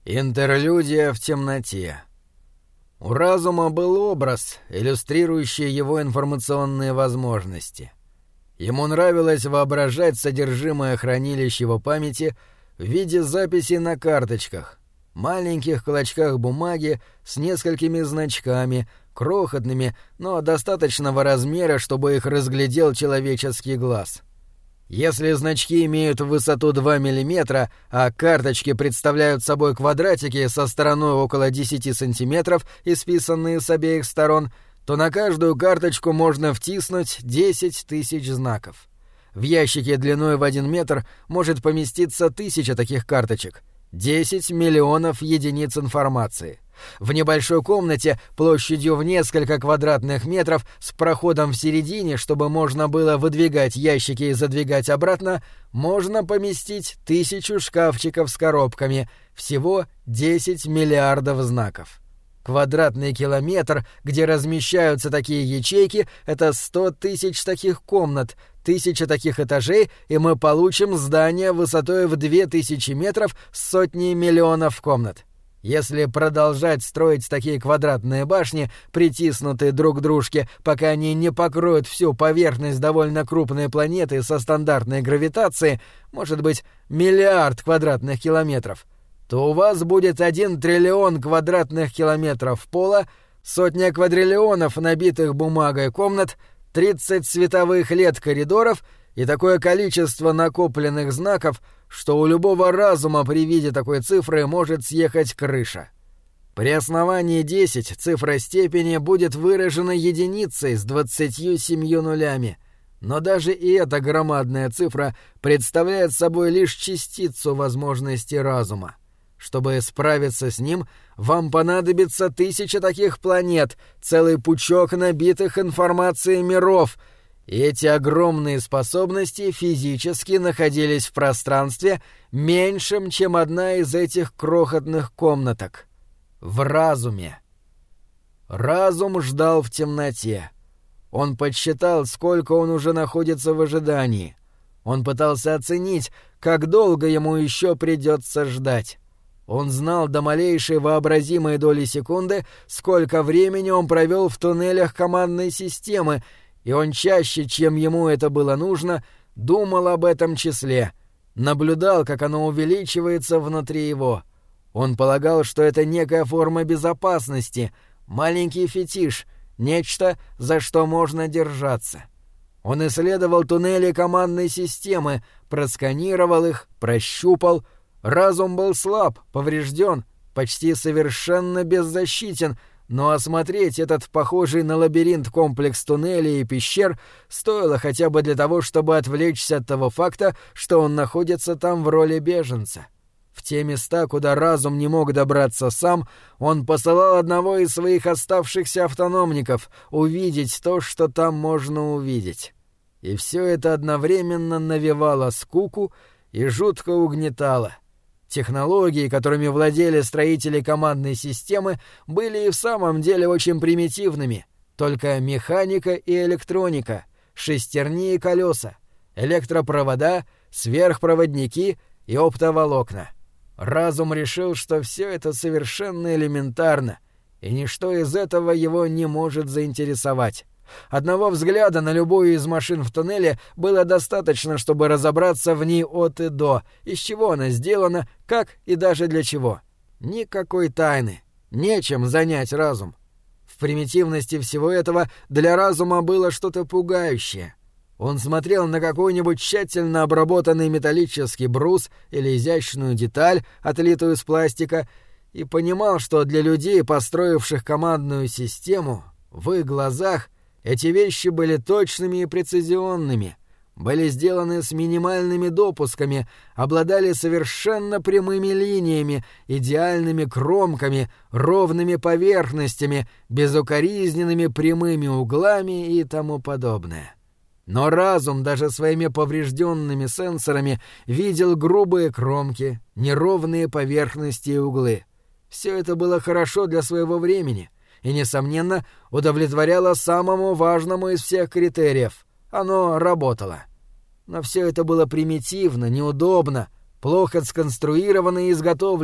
Интерлюдия в темноте. У разума был образ, иллюстрирующий его информационные возможности. Ему нравилось воображать содержимое хранилищ его памяти в виде записей на карточках, маленьких клочках бумаги с несколькими значками, крохотными, но достаточного размера, чтобы их разглядел человеческий глаз. Если значки имеют высоту 2 мм, а карточки представляют собой квадратики со стороной около 10 см, исписанные с обеих сторон, то на каждую карточку можно втиснуть 10 тысяч знаков. В ящике длиной в 1 метр может поместиться 1000 таких карточек, 10 миллионов единиц информации. В небольшой комнате площадью в несколько квадратных метров с проходом в середине, чтобы можно было выдвигать ящики и задвигать обратно, можно поместить 1000 шкафчиков с коробками, всего 10 миллиардов знаков. Квадратный километр, где размещаются такие ячейки, это 100 тысяч таких комнат, 1000 таких этажей, и мы получим здание высотой в 2000 метров с сотней миллионов комнат. Если продолжать строить такие квадратные башни, притиснутые друг к дружке, пока они не покроют всю поверхность довольно крупной планеты со стандартной гравитацией, может быть, 1 миллиард квадратных километров, то у вас будет 1 триллион квадратных километров пола, 100 квадриллионов набитых бумагой комнат, 30 световых лет коридоров и такое количество накопленных знаков, что у любого разума при виде такой цифры может съехать крыша. При основании 10 цифра степени будет выражена единицей с 27 нулями, но даже и эта громадная цифра представляет собой лишь частицу возможности разума. Чтобы справиться с ним, вам понадобится 1000 таких планет, целый пучок набитых информацией миров, и эти огромные способности физически находились в пространстве меньшем, чем одна из этих крохотных комнаток. В разуме. Разум ждал в темноте. Он подсчитал, сколько он уже находится в ожидании. Он пытался оценить, как долго ему еще придется ждать. Он знал до малейшей вообразимой доли секунды, сколько времени он провел в туннелях командной системы, и он чаще, чем ему это было нужно, думал об этом числе, наблюдал, как оно увеличивается внутри его. Он полагал, что это некая форма безопасности, маленький фетиш, нечто, за что можно держаться. Он исследовал туннели командной системы, просканировал их, прощупал. Разум был слаб, поврежден, почти совершенно беззащитен, но осмотреть этот похожий на лабиринт комплекс туннелей и пещер стоило хотя бы для того, чтобы отвлечься от того факта, что он находится там в роли беженца. В те места, куда разум не мог добраться сам, он посылал одного из своих оставшихся автономников увидеть то, что там можно увидеть. И все это одновременно навевало скуку и жутко угнетало. Технологии, которыми владели строители командной системы, были и в самом деле очень примитивными. Только механика и электроника, шестерни и колеса, электропровода, сверхпроводники и оптоволокна. Разум решил, что все это совершенно элементарно, и ничто из этого его не может заинтересовать. Одного взгляда на любую из машин в туннеле было достаточно, чтобы разобраться в ней от и до, из чего она сделана, как и даже для чего. Никакой тайны, нечем занять разум. В примитивности всего этого для разума было что-то пугающее. Он смотрел на какой-нибудь тщательно обработанный металлический брус или изящную деталь, отлитую из пластика, и понимал, что для людей, построивших командную систему, в их глазах эти вещи были точными и прецизионными, были сделаны с минимальными допусками, обладали совершенно прямыми линиями, идеальными кромками, ровными поверхностями, безукоризненными прямыми углами и тому подобное. Но разум даже своими поврежденными сенсорами видел грубые кромки, неровные поверхности и углы. Все это было хорошо для своего времени и, несомненно, удовлетворяло самому важному из всех критериев. Оно работало. Но все это было примитивно, неудобно, плохо сконструировано и изготовлено.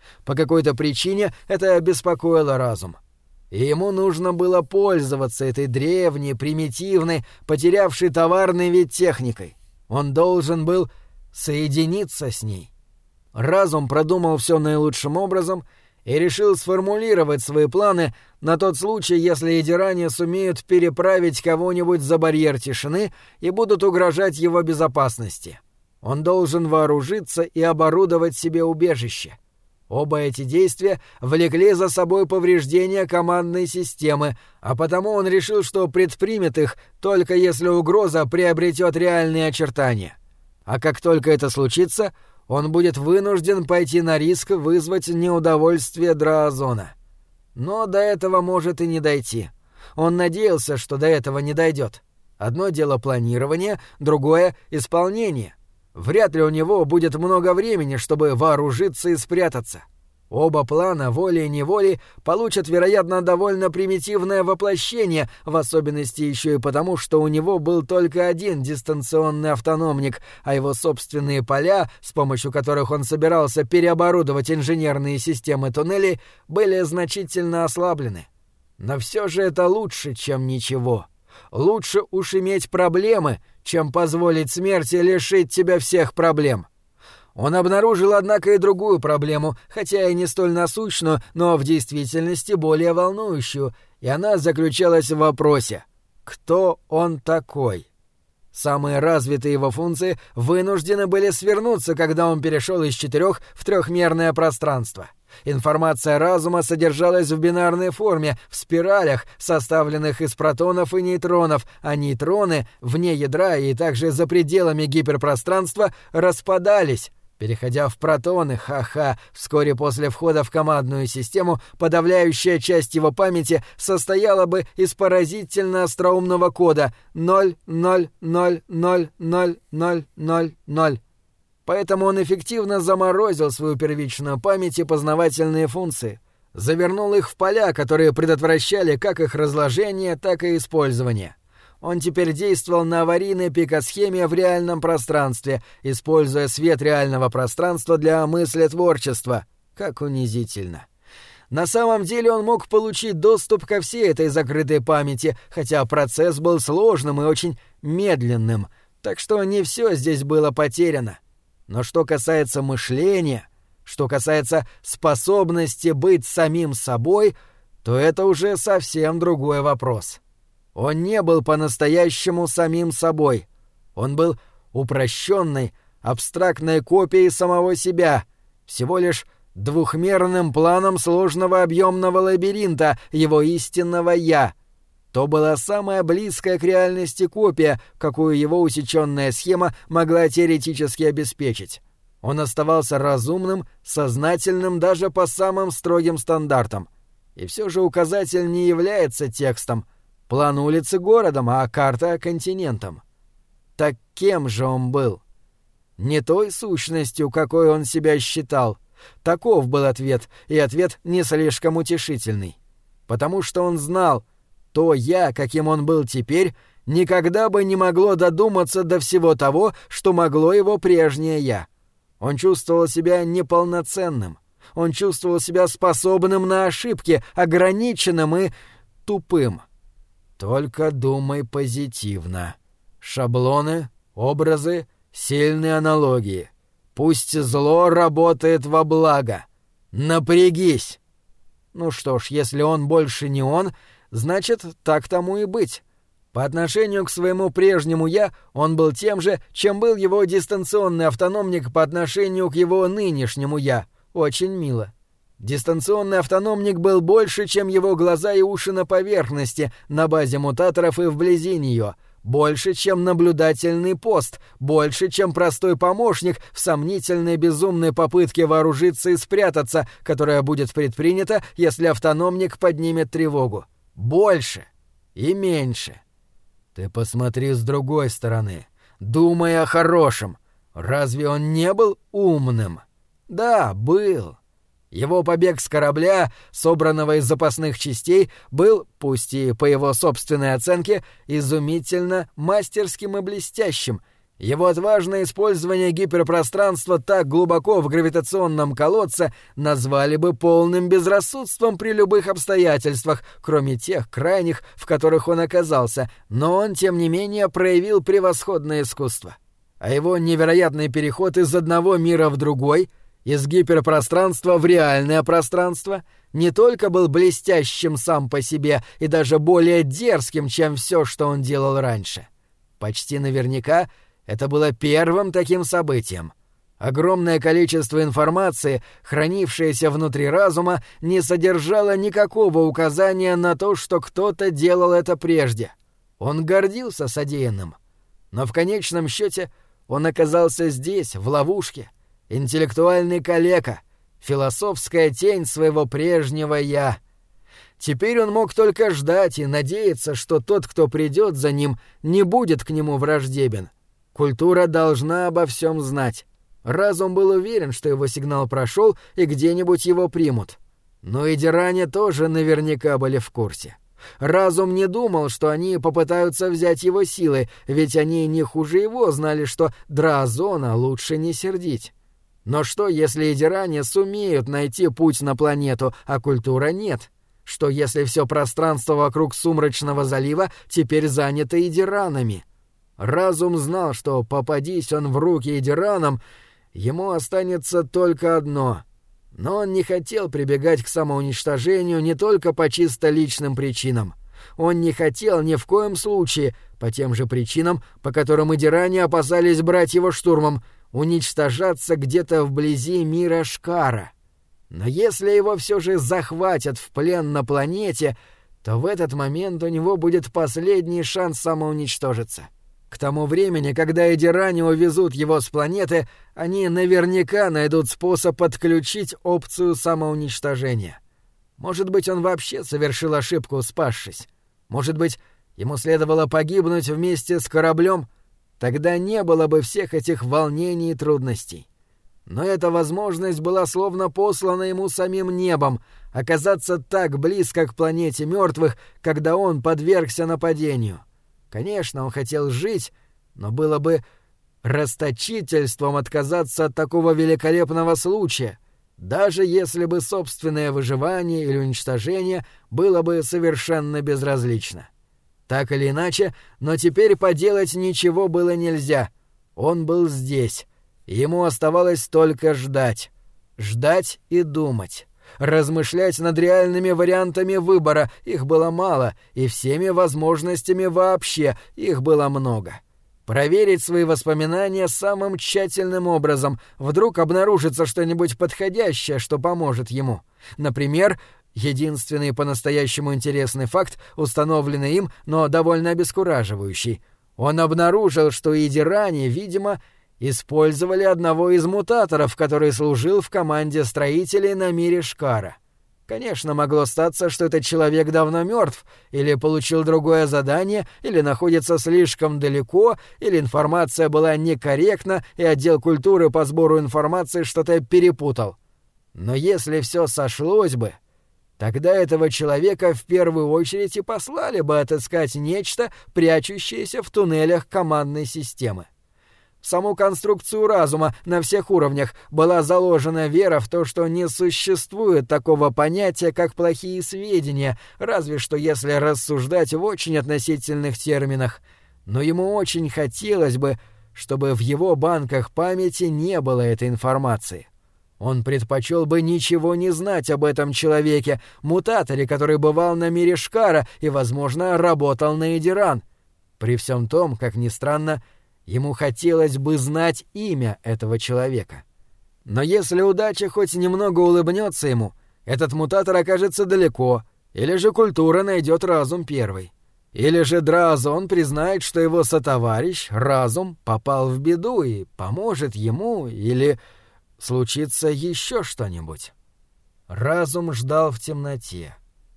По какой-то причине это беспокоило разум. И ему нужно было пользоваться этой древней, примитивной, потерявшей товарный вид техникой. Он должен был соединиться с ней. Разум продумал все наилучшим образом и решил сформулировать свои планы на тот случай, если эдиране сумеют переправить кого-нибудь за барьер тишины и будут угрожать его безопасности. Он должен вооружиться и оборудовать себе убежище. Оба эти действия влекли за собой повреждения командной системы, а потому он решил, что предпримет их только если угроза приобретет реальные очертания. А как только это случится, он будет вынужден пойти на риск вызвать неудовольствие Драазона. Но до этого может и не дойти. Он надеялся, что до этого не дойдет. Одно дело планирование, другое — исполнение. Вряд ли у него будет много времени, чтобы вооружиться и спрятаться. Оба плана волей-неволей получат, вероятно, довольно примитивное воплощение, в особенности еще и потому, что у него был только один дистанционный автономник, а его собственные поля, с помощью которых он собирался переоборудовать инженерные системы туннелей, были значительно ослаблены. Но все же это лучше, чем ничего. Лучше уж иметь проблемы, чем позволить смерти лишить тебя всех проблем. Он обнаружил, однако, и другую проблему, хотя и не столь насущную, но в действительности более волнующую, и она заключалась в вопросе: кто он такой? Самые развитые его функции вынуждены были свернуться, когда он перешел из 4 в трехмерное пространство. Информация разума содержалась в бинарной форме, в спиралях, составленных из протонов и нейтронов, а нейтроны, вне ядра и также за пределами гиперпространства, распадались, переходя в протоны, вскоре после входа в командную систему подавляющая часть его памяти состояла бы из поразительно остроумного кода 0,0,0,0,0,0,0,0. Поэтому он эффективно заморозил свою первичную память и познавательные функции, завернул их в поля, которые предотвращали как их разложение, так и использование. Он теперь действовал на аварийной пикосхеме в реальном пространстве, используя свет реального пространства для мыслетворчества. Как унизительно. На самом деле он мог получить доступ ко всей этой закрытой памяти, хотя процесс был сложным и очень медленным, так что не все здесь было потеряно. Но что касается мышления, что касается способности быть самим собой, то это уже совсем другой вопрос. Он не был по-настоящему самим собой. Он был упрощенной, абстрактной копией самого себя, всего лишь двухмерным планом сложного объемного лабиринта его истинного «я». То была самая близкая к реальности копия, какую его усеченная схема могла теоретически обеспечить. Он оставался разумным, сознательным даже по самым строгим стандартам. И все же указатель не является текстом, план улицы — городом, а карта — континентом. Так кем же он был? Не той сущностью, какой он себя считал. Таков был ответ, и ответ не слишком утешительный. Потому что он знал, то «я», каким он был теперь, никогда бы не могло додуматься до всего того, что могло его прежнее «я». Он чувствовал себя неполноценным. Он чувствовал себя способным на ошибки, ограниченным и тупым. Только думай позитивно. Шаблоны, образы, сильные аналогии. Пусть зло работает во благо. Напрягись! Ну что ж, если он больше не он, значит, так тому и быть. По отношению к своему прежнему «я» он был тем же, чем был его дистанционный автономник по отношению к его нынешнему «я». Очень мило. Дистанционный автономник был больше, чем его глаза и уши на поверхности, на базе мутаторов и вблизи нее. Больше, чем наблюдательный пост, больше, чем простой помощник в сомнительной безумной попытке вооружиться и спрятаться, которая будет предпринята, если автономник поднимет тревогу. Больше и меньше. Ты посмотри с другой стороны. Думай о хорошем. Разве он не был умным? Да, был. Его побег с корабля, собранного из запасных частей, был, пусть и по его собственной оценке, изумительно мастерским и блестящим, Его отважное использование гиперпространства так глубоко в гравитационном колодце назвали бы полным безрассудством при любых обстоятельствах, кроме тех крайних, в которых он оказался, но он, тем не менее, проявил превосходное искусство. А его невероятный переход из одного мира в другой, из гиперпространства в реальное пространство, не только был блестящим сам по себе и даже более дерзким, чем все, что он делал раньше. Почти наверняка это было первым таким событием. Огромное количество информации, хранившееся внутри разума, не содержало никакого указания на то, что кто-то делал это прежде. Он гордился содеянным. Но в конечном счете он оказался здесь, в ловушке, интеллектуальный калека, философская тень своего прежнего «я». Теперь он мог только ждать и надеяться, что тот, кто придет за ним, не будет к нему враждебен. Культура должна обо всем знать. Разум был уверен, что его сигнал прошел и где-нибудь его примут. Но и Диране тоже наверняка были в курсе. Разум не думал, что они попытаются взять его силой, ведь они не хуже его знали, что Драазона лучше не сердить. Но что, если Идиране сумеют найти путь на планету, а культура нет? Что, если все пространство вокруг Сумрачного залива теперь занято Идиранами? Разум знал, что, попадись он в руки Идиранам, ему останется только одно. Но он не хотел прибегать к самоуничтожению не только по чисто личным причинам. Он не хотел ни в коем случае, по тем же причинам, по которым Идиране опасались брать его штурмом, уничтожаться где-то вблизи мира Шкара. Но если его все же захватят в плен на планете, то в этот момент у него будет последний шанс самоуничтожиться. К тому времени, когда Идиране увезут его с планеты, они наверняка найдут способ отключить опцию самоуничтожения. Может быть, он вообще совершил ошибку, спасшись. Может быть, ему следовало погибнуть вместе с кораблем? Тогда не было бы всех этих волнений и трудностей. Но эта возможность была словно послана ему самим небом оказаться так близко к планете мертвых, когда он подвергся нападению. Конечно, он хотел жить, но было бы расточительством отказаться от такого великолепного случая, даже если бы собственное выживание или уничтожение было бы совершенно безразлично. Так или иначе, но теперь поделать ничего было нельзя. Он был здесь. Ему оставалось только ждать. Ждать и думать. Размышлять над реальными вариантами выбора, их было мало, и всеми возможностями вообще, их было много. Проверить свои воспоминания самым тщательным образом, вдруг обнаружится что-нибудь подходящее, что поможет ему. Например, единственный по-настоящему интересный факт, установленный им, но довольно обескураживающий. Он обнаружил, что Идиране, видимо, использовали одного из мутаторов, который служил в команде строителей на мире Шкара. Конечно, могло статься, что этот человек давно мертв, или получил другое задание, или находится слишком далеко, или информация была некорректна, и отдел культуры по сбору информации что-то перепутал. Но если все сошлось бы, тогда этого человека в первую очередь и послали бы отыскать нечто, прячущееся в туннелях командной системы. В саму конструкцию разума на всех уровнях была заложена вера в то, что не существует такого понятия, как плохие сведения, разве что если рассуждать в очень относительных терминах. Но ему очень хотелось бы, чтобы в его банках памяти не было этой информации. Он предпочел бы ничего не знать об этом человеке, мутаторе, который бывал на мире Шкара и, возможно, работал на Идиран. При всем том, как ни странно, ему хотелось бы знать имя этого человека. Но если удача хоть немного улыбнется ему, этот мутатор окажется далеко, или же культура найдет разум первый. Или же Драазон признает, что его сотоварищ, разум, попал в беду и поможет ему, или случится еще что-нибудь. Разум ждал в темноте.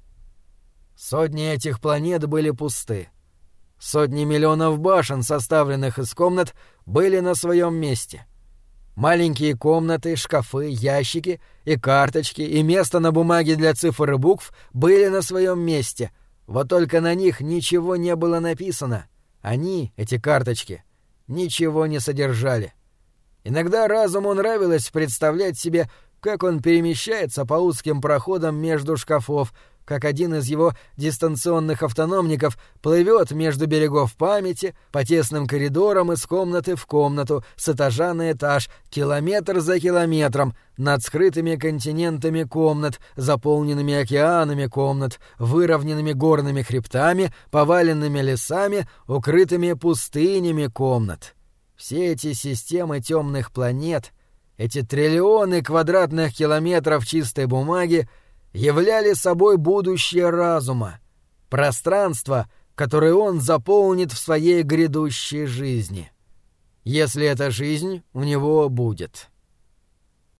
Сотни этих планет были пусты. Сотни миллионов башен, составленных из комнат, были на своем месте. Маленькие комнаты, шкафы, ящики и карточки, и место на бумаге для цифр и букв были на своем месте. Вот только на них ничего не было написано. Они, эти карточки, ничего не содержали. Иногда разуму нравилось представлять себе, как он перемещается по узким проходам между шкафов, как один из его дистанционных автономников плывет между берегов памяти по тесным коридорам из комнаты в комнату, с этажа на этаж, километр за километром, над скрытыми континентами комнат, заполненными океанами комнат, выровненными горными хребтами, поваленными лесами, укрытыми пустынями комнат. Все эти системы темных планет, эти триллионы квадратных километров чистой бумаги являли собой будущее разума, пространство, которое он заполнит в своей грядущей жизни. Если эта жизнь у него будет.